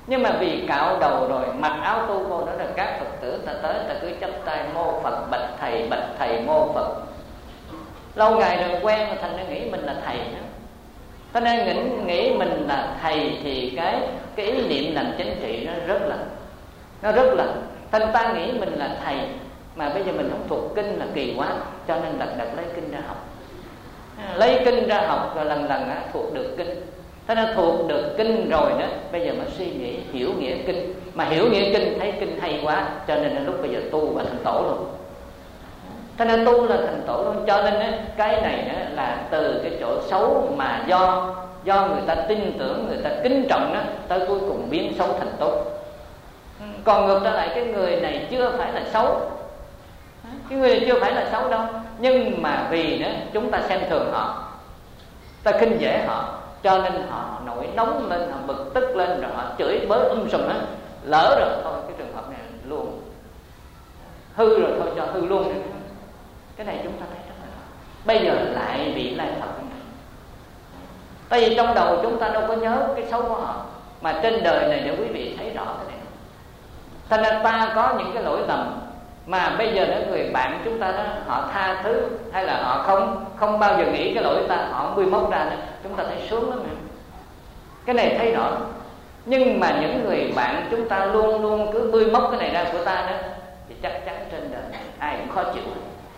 Nhưng mà vì cạo đầu rồi, mặc áo tu vô đó là các Phật tử ta tới, ta cứ chắp tay mô Phật, bạch thầy, bạch thầy, mô Phật. Lâu ngày rồi quen rồi thành ra nghĩ mình là thầy nữa. Cho nên nghĩ, nghĩ mình là thầy thì cái cái ý niệm làm chính trị nó rất là nó rất là thành ta nghĩ mình là thầy mà bây giờ mình không thuộc kinh là kỳ quá, cho nên đặt đặt lấy kinh ra học, lấy kinh ra học rồi lần lần á, thuộc được kinh. Thế nên thuộc được kinh rồi đó, bây giờ mà suy nghĩ hiểu nghĩa kinh, mà hiểu nghĩa kinh thấy kinh hay quá, cho nên lúc bây giờ tu và thành tổ luôn. Thế nên tu là thành tổ luôn. Cho nên á, cái này á, là từ cái chỗ xấu mà do do người ta tin tưởng, người ta kính trọng đó, tới cuối cùng biến xấu thành tốt. Còn ngược trở lại cái người này chưa phải là xấu, cái người này chưa phải là xấu đâu, nhưng mà vì đó chúng ta xem thường họ, ta khinh dễ họ, cho nên họ nổi nóng lên, họ bực tức lên, rồi họ chửi bới um sùm hết. Lỡ rồi thôi cái trường hợp này luôn, hư rồi thôi cho hư luôn. Cái này chúng ta thấy rất là rõ. Bây giờ lại vị lai Phật này, tại vì trong đầu chúng ta đâu có nhớ cái xấu của họ, mà trên đời này để quý vị thấy rõ cái này. Thành ra ta có những cái lỗi lầm mà bây giờ những người bạn chúng ta đó, họ tha thứ hay là họ không không bao giờ nghĩ cái lỗi ta, họ bươi móc ra nữa, chúng ta thấy sướng lắm. Cái này thấy rõ. Nhưng mà những người bạn chúng ta luôn luôn cứ bươi móc cái này ra của ta đó, thì chắc chắn trên đời này ai cũng khó chịu.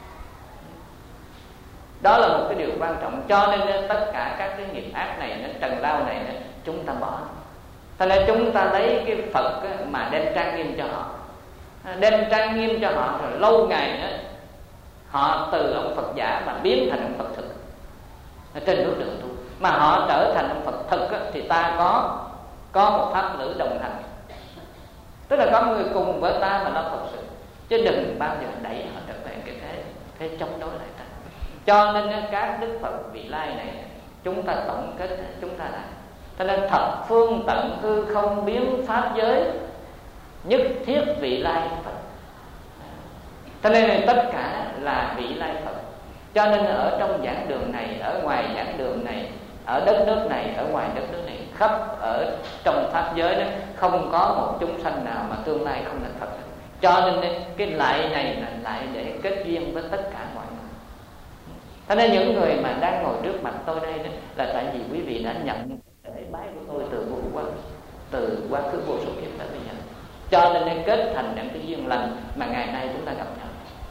Đó là một cái điều quan trọng. Cho nên tất cả các cái nghiệp ác này, nó trần lao này, chúng ta bỏ. Thành ra chúng ta lấy cái Phật mà đem trang nghiêm cho họ, đem trang nghiêm cho họ, rồi lâu ngày đó, họ từ ông Phật giả mà biến thành ông Phật thực trên bước đường tu. Mà họ trở thành ông Phật thực á, thì ta có có một pháp lữ đồng hành, tức là có người cùng với ta mà nó thật sự, chứ đừng bao giờ đẩy họ trở về cái thế thế chống đối lại ta. Cho nên các đức Phật vị lai này chúng ta tổng kết chúng ta lại. Cho nên thập phương tận hư không biến pháp giới, nhất thiết vị lai Phật. Cho nên là tất cả là vị lai Phật. Cho nên ở trong giảng đường này, ở ngoài giảng đường này, ở đất nước này, ở ngoài đất nước này, khắp ở trong pháp giới đó, không có một chúng sanh nào mà tương lai không thành Phật. Cho nên cái lại này là lại để kết duyên với tất cả mọi người. Cho nên những người mà đang ngồi trước mặt tôi đây đó, là tại vì quý vị đã nhận lễ bái của tôi từ vô quá, từ quá khứ vô số kiếp tới bây giờ. Cho nên nó kết thành những cái duyên lành mà ngày nay chúng ta gặp nhau.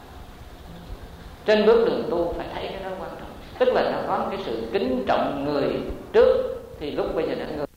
Trên bước đường tu phải thấy cái đó quan trọng, tức là nó có cái sự kính trọng người trước, thì lúc bây giờ đã người